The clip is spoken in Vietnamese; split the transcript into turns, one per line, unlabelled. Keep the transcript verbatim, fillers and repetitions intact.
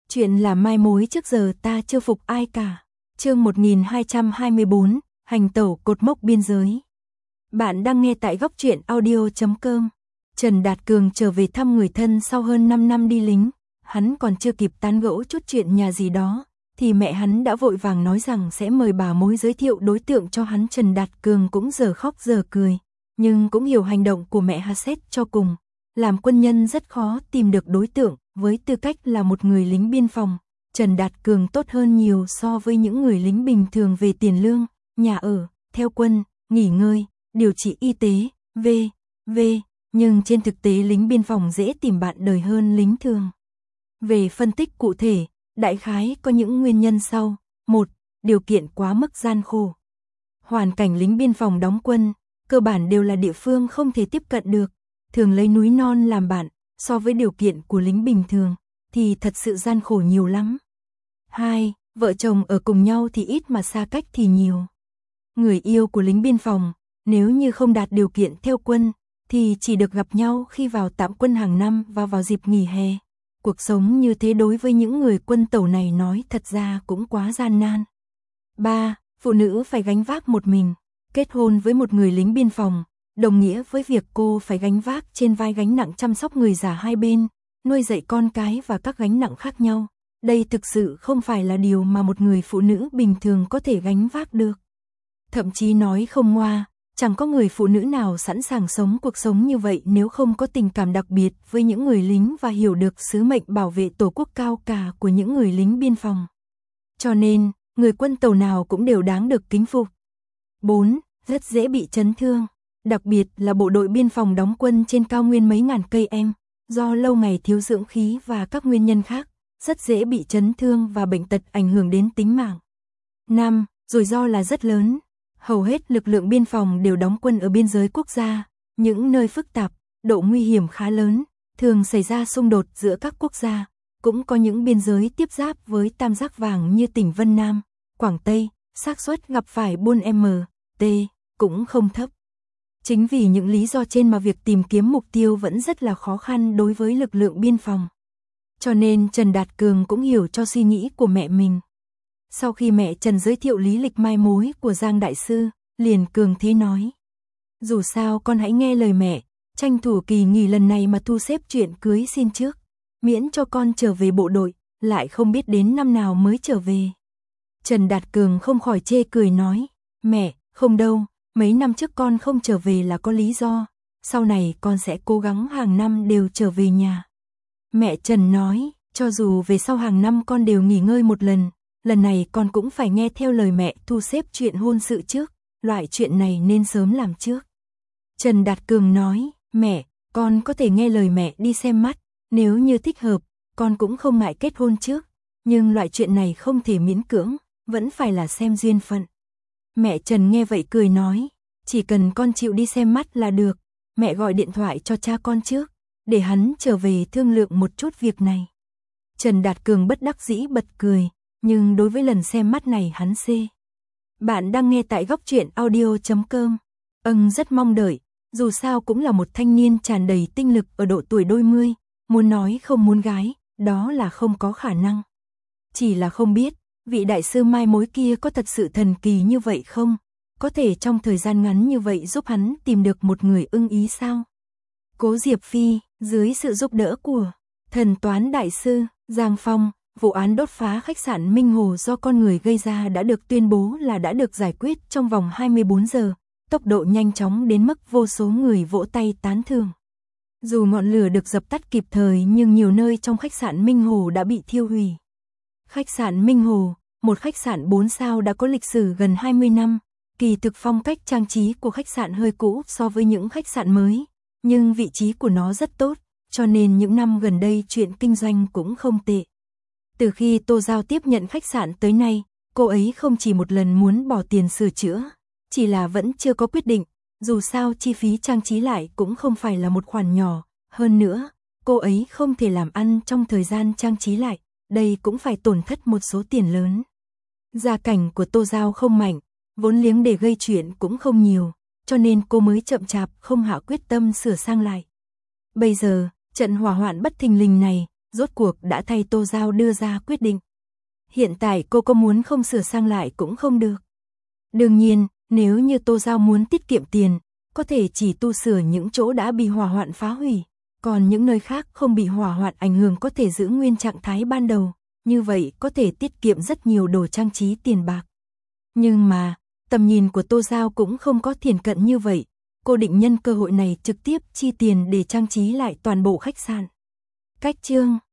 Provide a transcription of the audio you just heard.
Chuyện là mai mối trước giờ ta chưa phục ai cả. Chương một nghìn hai trăm hai mươi bốn, hành tẩu cột mốc biên giới. Bạn đang nghe tại góc truyện audio chấm com. Trần Đạt Cường trở về thăm người thân sau hơn năm năm đi lính, hắn còn chưa kịp tán gẫu chút chuyện nhà gì đó, thì mẹ hắn đã vội vàng nói rằng sẽ mời bà mối giới thiệu đối tượng cho hắn. Trần Đạt Cường cũng giờ khóc giờ cười, nhưng cũng hiểu hành động của mẹ hắn xét cho cùng. Làm quân nhân rất khó tìm được đối tượng, với tư cách là một người lính biên phòng, Trần Đạt Cường tốt hơn nhiều so với những người lính bình thường về tiền lương, nhà ở, theo quân, nghỉ ngơi, điều trị y tế, vân vân Nhưng trên thực tế lính biên phòng dễ tìm bạn đời hơn lính thường. Về phân tích cụ thể, đại khái có những nguyên nhân sau. Một, điều kiện quá mức gian khổ. Hoàn cảnh lính biên phòng đóng quân, cơ bản đều là địa phương không thể tiếp cận được, thường lấy núi non làm bạn, so với điều kiện của lính bình thường, thì thật sự gian khổ nhiều lắm. Hai, vợ chồng ở cùng nhau thì ít mà xa cách thì nhiều. Người yêu của lính biên phòng, nếu như không đạt điều kiện theo quân, thì chỉ được gặp nhau khi vào tạm quân hàng năm và vào dịp nghỉ hè. Cuộc sống như thế đối với những người quân tẩu này nói thật ra cũng quá gian nan. Ba, phụ nữ phải gánh vác một mình. Kết hôn với một người lính biên phòng, đồng nghĩa với việc cô phải gánh vác trên vai gánh nặng chăm sóc người già hai bên, nuôi dạy con cái và các gánh nặng khác nhau. Đây thực sự không phải là điều mà một người phụ nữ bình thường có thể gánh vác được. Thậm chí nói không ngoa, chẳng có người phụ nữ nào sẵn sàng sống cuộc sống như vậy nếu không có tình cảm đặc biệt với những người lính và hiểu được sứ mệnh bảo vệ tổ quốc cao cả của những người lính biên phòng. Cho nên, người quân tàu nào cũng đều đáng được kính phục. Bốn, rất dễ bị chấn thương. Đặc biệt là bộ đội biên phòng đóng quân trên cao nguyên mấy ngàn cây em, do lâu ngày thiếu dưỡng khí và các nguyên nhân khác, rất dễ bị chấn thương và bệnh tật ảnh hưởng đến tính mạng. Năm, rủi ro là rất lớn. Hầu hết lực lượng biên phòng đều đóng quân ở biên giới quốc gia, những nơi phức tạp, độ nguy hiểm khá lớn, thường xảy ra xung đột giữa các quốc gia. Cũng có những biên giới tiếp giáp với tam giác vàng như tỉnh Vân Nam, Quảng Tây, xác suất gặp phải buôn M T cũng không thấp. Chính vì những lý do trên mà việc tìm kiếm mục tiêu vẫn rất là khó khăn đối với lực lượng biên phòng. Cho nên Trần Đạt Cường cũng hiểu cho suy nghĩ của mẹ mình. Sau khi mẹ Trần giới thiệu lý lịch mai mối của Giang Đại Sư, liền cường thế nói. Dù sao con hãy nghe lời mẹ, tranh thủ kỳ nghỉ lần này mà thu xếp chuyện cưới xin trước, miễn cho con trở về bộ đội, lại không biết đến năm nào mới trở về. Trần Đạt Cường không khỏi chê cười nói, mẹ, không đâu, mấy năm trước con không trở về là có lý do, sau này con sẽ cố gắng hàng năm đều trở về nhà. Mẹ Trần nói, cho dù về sau hàng năm con đều nghỉ ngơi một lần, lần này con cũng phải nghe theo lời mẹ thu xếp chuyện hôn sự trước, loại chuyện này nên sớm làm trước. Trần Đạt Cường nói, mẹ, con có thể nghe lời mẹ đi xem mắt, nếu như thích hợp, con cũng không ngại kết hôn trước, nhưng loại chuyện này không thể miễn cưỡng, vẫn phải là xem duyên phận. Mẹ Trần nghe vậy cười nói, chỉ cần con chịu đi xem mắt là được, mẹ gọi điện thoại cho cha con trước, để hắn trở về thương lượng một chút việc này. Trần Đạt Cường bất đắc dĩ bật cười, nhưng đối với lần xem mắt này hắn xê. Bạn đang nghe tại góc truyện audio chấm com. Âng rất mong đợi, dù sao cũng là một thanh niên tràn đầy tinh lực ở độ tuổi đôi mươi, muốn nói không muốn gái, đó là không có khả năng. Chỉ là không biết, vị đại sư mai mối kia có thật sự thần kỳ như vậy không? Có thể trong thời gian ngắn như vậy giúp hắn tìm được một người ưng ý sao? Cố Diệp Phi, dưới sự giúp đỡ của thần toán đại sư Giang Phong, vụ án đốt phá khách sạn Minh Hồ do con người gây ra đã được tuyên bố là đã được giải quyết trong vòng hai mươi bốn giờ, tốc độ nhanh chóng đến mức vô số người vỗ tay tán thưởng. Dù ngọn lửa được dập tắt kịp thời nhưng nhiều nơi trong khách sạn Minh Hồ đã bị thiêu hủy. Khách sạn Minh Hồ, một khách sạn bốn sao đã có lịch sử gần hai mươi năm, kỳ thực phong cách trang trí của khách sạn hơi cũ so với những khách sạn mới, nhưng vị trí của nó rất tốt, cho nên những năm gần đây chuyện kinh doanh cũng không tệ. Từ khi Tô Giao tiếp nhận khách sạn tới nay, cô ấy không chỉ một lần muốn bỏ tiền sửa chữa, chỉ là vẫn chưa có quyết định, dù sao chi phí trang trí lại cũng không phải là một khoản nhỏ, hơn nữa, cô ấy không thể làm ăn trong thời gian trang trí lại, đây cũng phải tổn thất một số tiền lớn. Gia cảnh của Tô Giao không mạnh, vốn liếng để gây chuyện cũng không nhiều, cho nên cô mới chậm chạp không hạ quyết tâm sửa sang lại. Bây giờ, trận hỏa hoạn bất thình lình này, rốt cuộc đã thay Tô Giao đưa ra quyết định. Hiện tại cô có muốn không sửa sang lại cũng không được. Đương nhiên, nếu như Tô Giao muốn tiết kiệm tiền, có thể chỉ tu sửa những chỗ đã bị hỏa hoạn phá hủy, còn những nơi khác không bị hỏa hoạn ảnh hưởng có thể giữ nguyên trạng thái ban đầu, như vậy có thể tiết kiệm rất nhiều đồ trang trí tiền bạc. Nhưng mà, tầm nhìn của Tô Giao cũng không có thiển cận như vậy, cô định nhân cơ hội này trực tiếp chi tiền để trang trí lại toàn bộ khách sạn. Cách chương